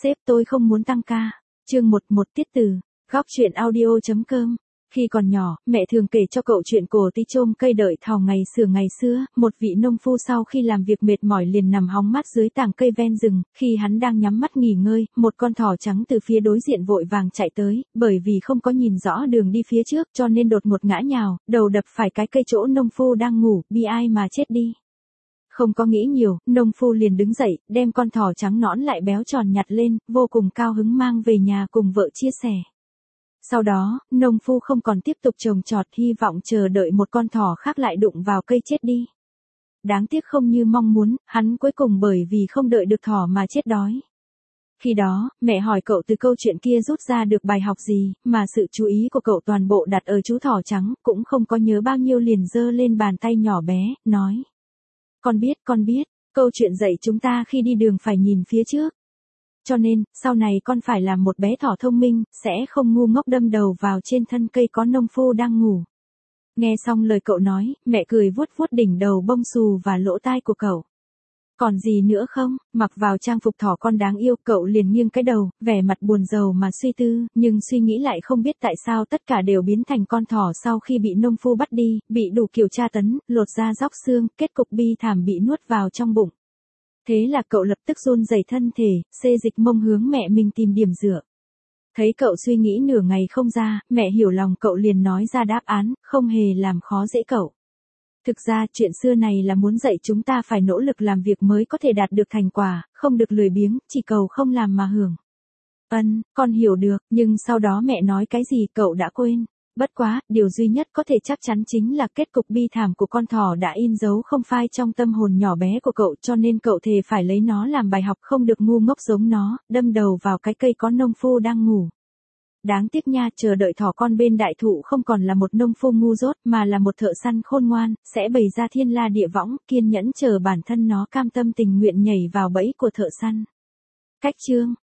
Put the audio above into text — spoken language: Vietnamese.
Sếp tôi không muốn tăng ca. Chương 11 tiết từ. Góc truyện audio.com. Khi còn nhỏ, mẹ thường kể cho cậu chuyện cổ tí chôm cây đợi thỏ ngày xưa, một vị nông phu sau khi làm việc mệt mỏi liền nằm hóng mát dưới tàng cây ven rừng, khi hắn đang nhắm mắt nghỉ ngơi, một con thỏ trắng từ phía đối diện vội vàng chạy tới, bởi vì không có nhìn rõ đường đi phía trước cho nên đột ngột ngã nhào, đầu đập phải cái cây chỗ nông phu đang ngủ, bi ai mà chết đi. Không có nghĩ nhiều, nông phu liền đứng dậy, đem con thỏ trắng nõn lại béo tròn nhặt lên, vô cùng cao hứng mang về nhà cùng vợ chia sẻ. Sau đó, nông phu không còn tiếp tục trồng trọt hy vọng chờ đợi một con thỏ khác lại đụng vào cây chết đi. Đáng tiếc không như mong muốn, hắn cuối cùng bởi vì không đợi được thỏ mà chết đói. Khi đó, mẹ hỏi cậu từ câu chuyện kia rút ra được bài học gì, mà sự chú ý của cậu toàn bộ đặt ở chú thỏ trắng, cũng không có nhớ bao nhiêu liền giơ lên bàn tay nhỏ bé, nói. Con biết, câu chuyện dạy chúng ta khi đi đường phải nhìn phía trước. Cho nên, sau này con phải làm một bé thỏ thông minh, sẽ không ngu ngốc đâm đầu vào trên thân cây có nông phu đang ngủ. Nghe xong lời cậu nói, mẹ cười vuốt vuốt đỉnh đầu bông xù và lỗ tai của cậu. Còn gì nữa không? Mặc vào trang phục thỏ con đáng yêu, cậu liền nghiêng cái đầu, vẻ mặt buồn rầu mà suy tư, nhưng suy nghĩ lại không biết tại sao tất cả đều biến thành con thỏ sau khi bị nông phu bắt đi, bị đủ kiểu tra tấn, lột da róc xương, kết cục bi thảm bị nuốt vào trong bụng. Thế là cậu lập tức run rẩy thân thể, xê dịch mông hướng mẹ mình tìm điểm dựa. Thấy cậu suy nghĩ nửa ngày không ra, mẹ hiểu lòng cậu liền nói ra đáp án, không hề làm khó dễ cậu. Thực ra chuyện xưa này là muốn dạy chúng ta phải nỗ lực làm việc mới có thể đạt được thành quả, không được lười biếng, chỉ cầu không làm mà hưởng. Con hiểu được, nhưng sau đó mẹ nói cái gì cậu đã quên. Bất quá, điều duy nhất có thể chắc chắn chính là kết cục bi thảm của con thỏ đã in dấu không phai trong tâm hồn nhỏ bé của cậu cho nên cậu thề phải lấy nó làm bài học không được ngu ngốc giống nó, đâm đầu vào cái cây có nông phu đang ngủ. Đáng tiếc nha, chờ đợi thỏ con bên đại thụ không còn là một nông phu ngu dốt mà là một thợ săn khôn ngoan, sẽ bày ra thiên la địa võng, kiên nhẫn chờ bản thân nó cam tâm tình nguyện nhảy vào bẫy của thợ săn. Cách chương